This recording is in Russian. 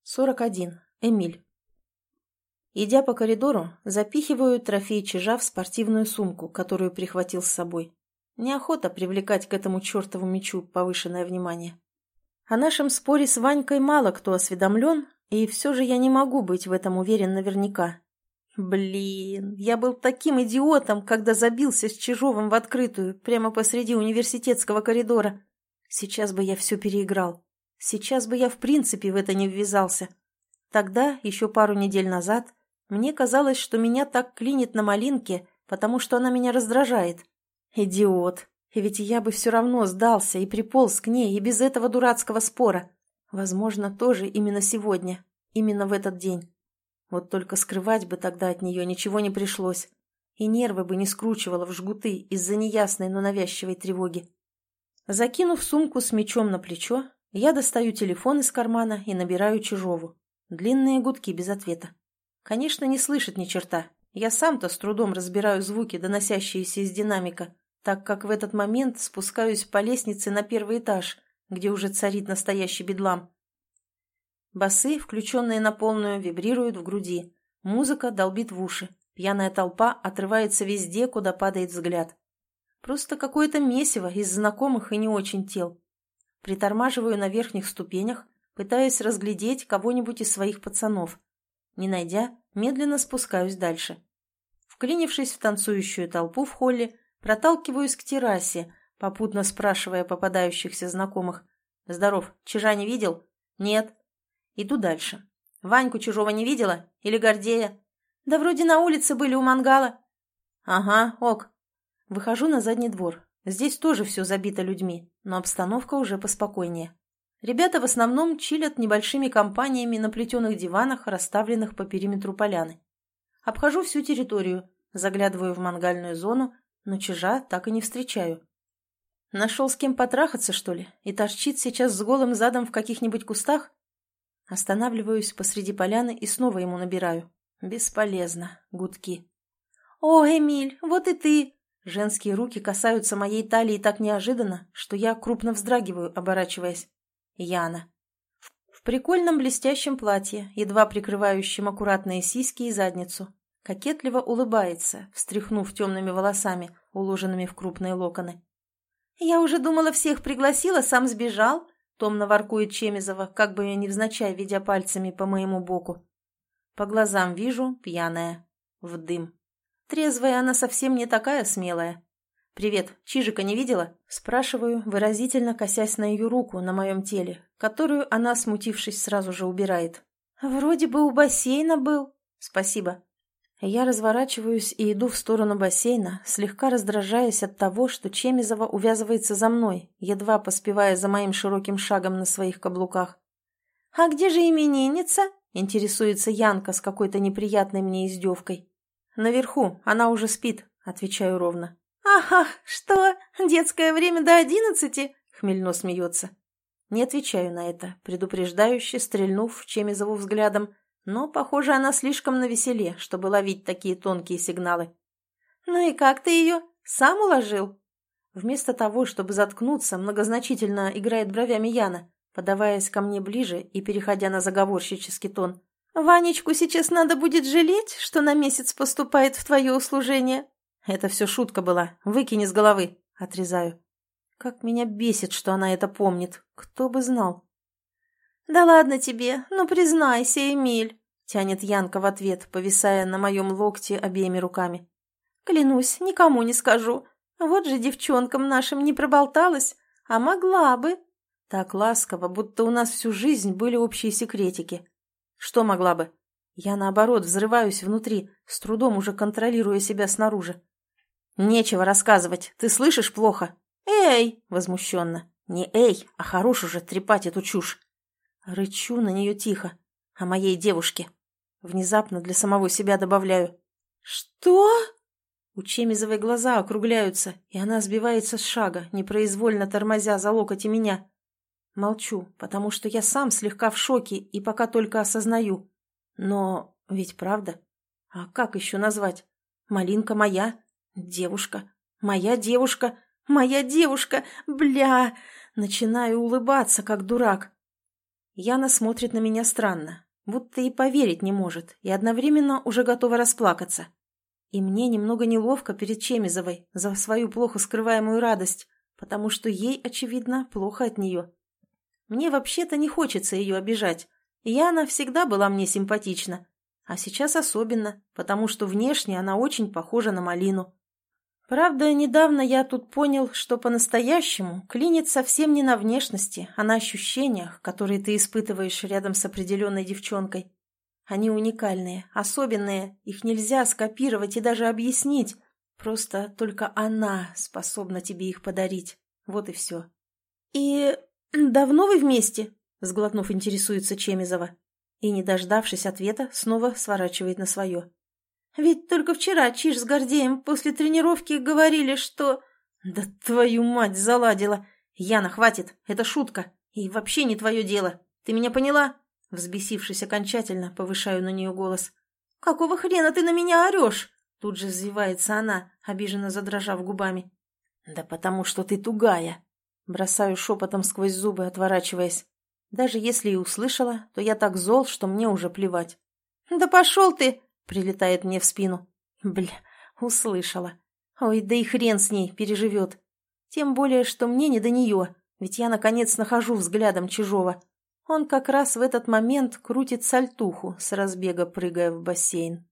41. Эмиль. Идя по коридору, запихиваю трофей чижа в спортивную сумку, которую прихватил с собой. Неохота привлекать к этому чертову мячу повышенное внимание. О нашем споре с Ванькой мало кто осведомлен, и все же я не могу быть в этом уверен наверняка. Блин, я был таким идиотом, когда забился с Чижовым в открытую, прямо посреди университетского коридора. Сейчас бы я все переиграл. Сейчас бы я в принципе в это не ввязался. Тогда, еще пару недель назад, мне казалось, что меня так клинит на малинке, потому что она меня раздражает. Идиот. И ведь я бы все равно сдался и приполз к ней и без этого дурацкого спора. Возможно, тоже именно сегодня, именно в этот день. Вот только скрывать бы тогда от нее ничего не пришлось. И нервы бы не скручивало в жгуты из-за неясной, но навязчивой тревоги. Закинув сумку с мячом на плечо, я достаю телефон из кармана и набираю Чижову. Длинные гудки без ответа. Конечно, не слышит ни черта. Я сам-то с трудом разбираю звуки, доносящиеся из динамика, так как в этот момент спускаюсь по лестнице на первый этаж, где уже царит настоящий бедлам. Басы, включенные на полную, вибрируют в груди. Музыка долбит в уши. Пьяная толпа отрывается везде, куда падает взгляд. Просто какое-то месиво из знакомых и не очень тел. Притормаживаю на верхних ступенях, пытаясь разглядеть кого-нибудь из своих пацанов. Не найдя, медленно спускаюсь дальше. Вклинившись в танцующую толпу в холле, проталкиваюсь к террасе, попутно спрашивая попадающихся знакомых. «Здоров, Чижа не видел?» «Нет». Иду дальше. «Ваньку Чужого не видела? Или Гордея?» «Да вроде на улице были у мангала». «Ага, ок». Выхожу на задний двор. Здесь тоже все забито людьми, но обстановка уже поспокойнее. Ребята в основном чилят небольшими компаниями на плетеных диванах, расставленных по периметру поляны. Обхожу всю территорию, заглядываю в мангальную зону, но Чижа так и не встречаю. Нашел с кем потрахаться, что ли, и торчит сейчас с голым задом в каких-нибудь кустах? Останавливаюсь посреди поляны и снова ему набираю. Бесполезно. Гудки. «О, Эмиль, вот и ты!» Женские руки касаются моей талии так неожиданно, что я крупно вздрагиваю, оборачиваясь. Яна. В прикольном блестящем платье, едва прикрывающем аккуратные сиськи и задницу. Кокетливо улыбается, встряхнув темными волосами, уложенными в крупные локоны. «Я уже думала, всех пригласила, сам сбежал», — томно воркует Чемизова, как бы невзначай ведя пальцами по моему боку. По глазам вижу, пьяная. В дым. Трезвая она совсем не такая смелая. «Привет, Чижика не видела?» – спрашиваю, выразительно косясь на ее руку на моем теле, которую она, смутившись, сразу же убирает. «Вроде бы у бассейна был». «Спасибо». Я разворачиваюсь и иду в сторону бассейна, слегка раздражаясь от того, что Чемизова увязывается за мной, едва поспевая за моим широким шагом на своих каблуках. «А где же именинница?» – интересуется Янка с какой-то неприятной мне издевкой. «Наверху, она уже спит», – отвечаю ровно. «Ага, что, детское время до 11?» — хмельно смеется. Не отвечаю на это, предупреждающе стрельнув Чемизову взглядом, но, похоже, она слишком навеселе, чтобы ловить такие тонкие сигналы. «Ну и как ты ее? Сам уложил?» Вместо того, чтобы заткнуться, многозначительно играет бровями Яна, подаваясь ко мне ближе и переходя на заговорщический тон. «Ванечку сейчас надо будет жалеть, что на месяц поступает в твое услужение?» «Это все шутка была. Выкини с головы», — отрезаю. Как меня бесит, что она это помнит. Кто бы знал. «Да ладно тебе, ну признайся, Эмиль», — тянет Янка в ответ, повисая на моем локте обеими руками. «Клянусь, никому не скажу. Вот же девчонкам нашим не проболталась, а могла бы». Так ласково, будто у нас всю жизнь были общие секретики. Что могла бы? Я, наоборот, взрываюсь внутри, с трудом уже контролируя себя снаружи. «Нечего рассказывать, ты слышишь плохо?» «Эй!» — возмущенно. Не «эй», а хорош уже трепать эту чушь. Рычу на нее тихо. О моей девушке. Внезапно для самого себя добавляю. «Что?» У Чемизовой глаза округляются, и она сбивается с шага, непроизвольно тормозя за локоть и меня. Молчу, потому что я сам слегка в шоке и пока только осознаю. Но ведь правда. А как еще назвать? Малинка моя. Девушка. Моя девушка. Моя девушка. Бля. Начинаю улыбаться, как дурак. Яна смотрит на меня странно, будто и поверить не может, и одновременно уже готова расплакаться. И мне немного неловко перед Чемизовой за свою плохо скрываемую радость, потому что ей, очевидно, плохо от нее. Мне вообще-то не хочется ее обижать. Яна всегда была мне симпатична, а сейчас особенно, потому что внешне она очень похожа на Малину. Правда, недавно я тут понял, что по-настоящему клинит совсем не на внешности, а на ощущениях, которые ты испытываешь рядом с определенной девчонкой. Они уникальные, особенные, их нельзя скопировать и даже объяснить. Просто только она способна тебе их подарить. Вот и все. «И давно вы вместе?» — сглотнув, интересуется Чемизова. И, не дождавшись ответа, снова сворачивает на свое. «Ведь только вчера Чиж с Гордеем после тренировки говорили, что...» «Да твою мать заладила! Яна, хватит, это шутка, и вообще не твое дело. Ты меня поняла?» Взбесившись окончательно, повышаю на нее голос. «Какого хрена ты на меня орешь?» Тут же взвивается она, обиженно задрожав губами. «Да потому что ты тугая!» Бросаю шепотом сквозь зубы, отворачиваясь. Даже если и услышала, то я так зол, что мне уже плевать. «Да пошел ты!» — прилетает мне в спину. Бля, услышала. Ой, да и хрен с ней, переживет. Тем более, что мне не до нее, ведь я, наконец, нахожу взглядом Чижова. Он как раз в этот момент крутит сальтуху, с разбега прыгая в бассейн.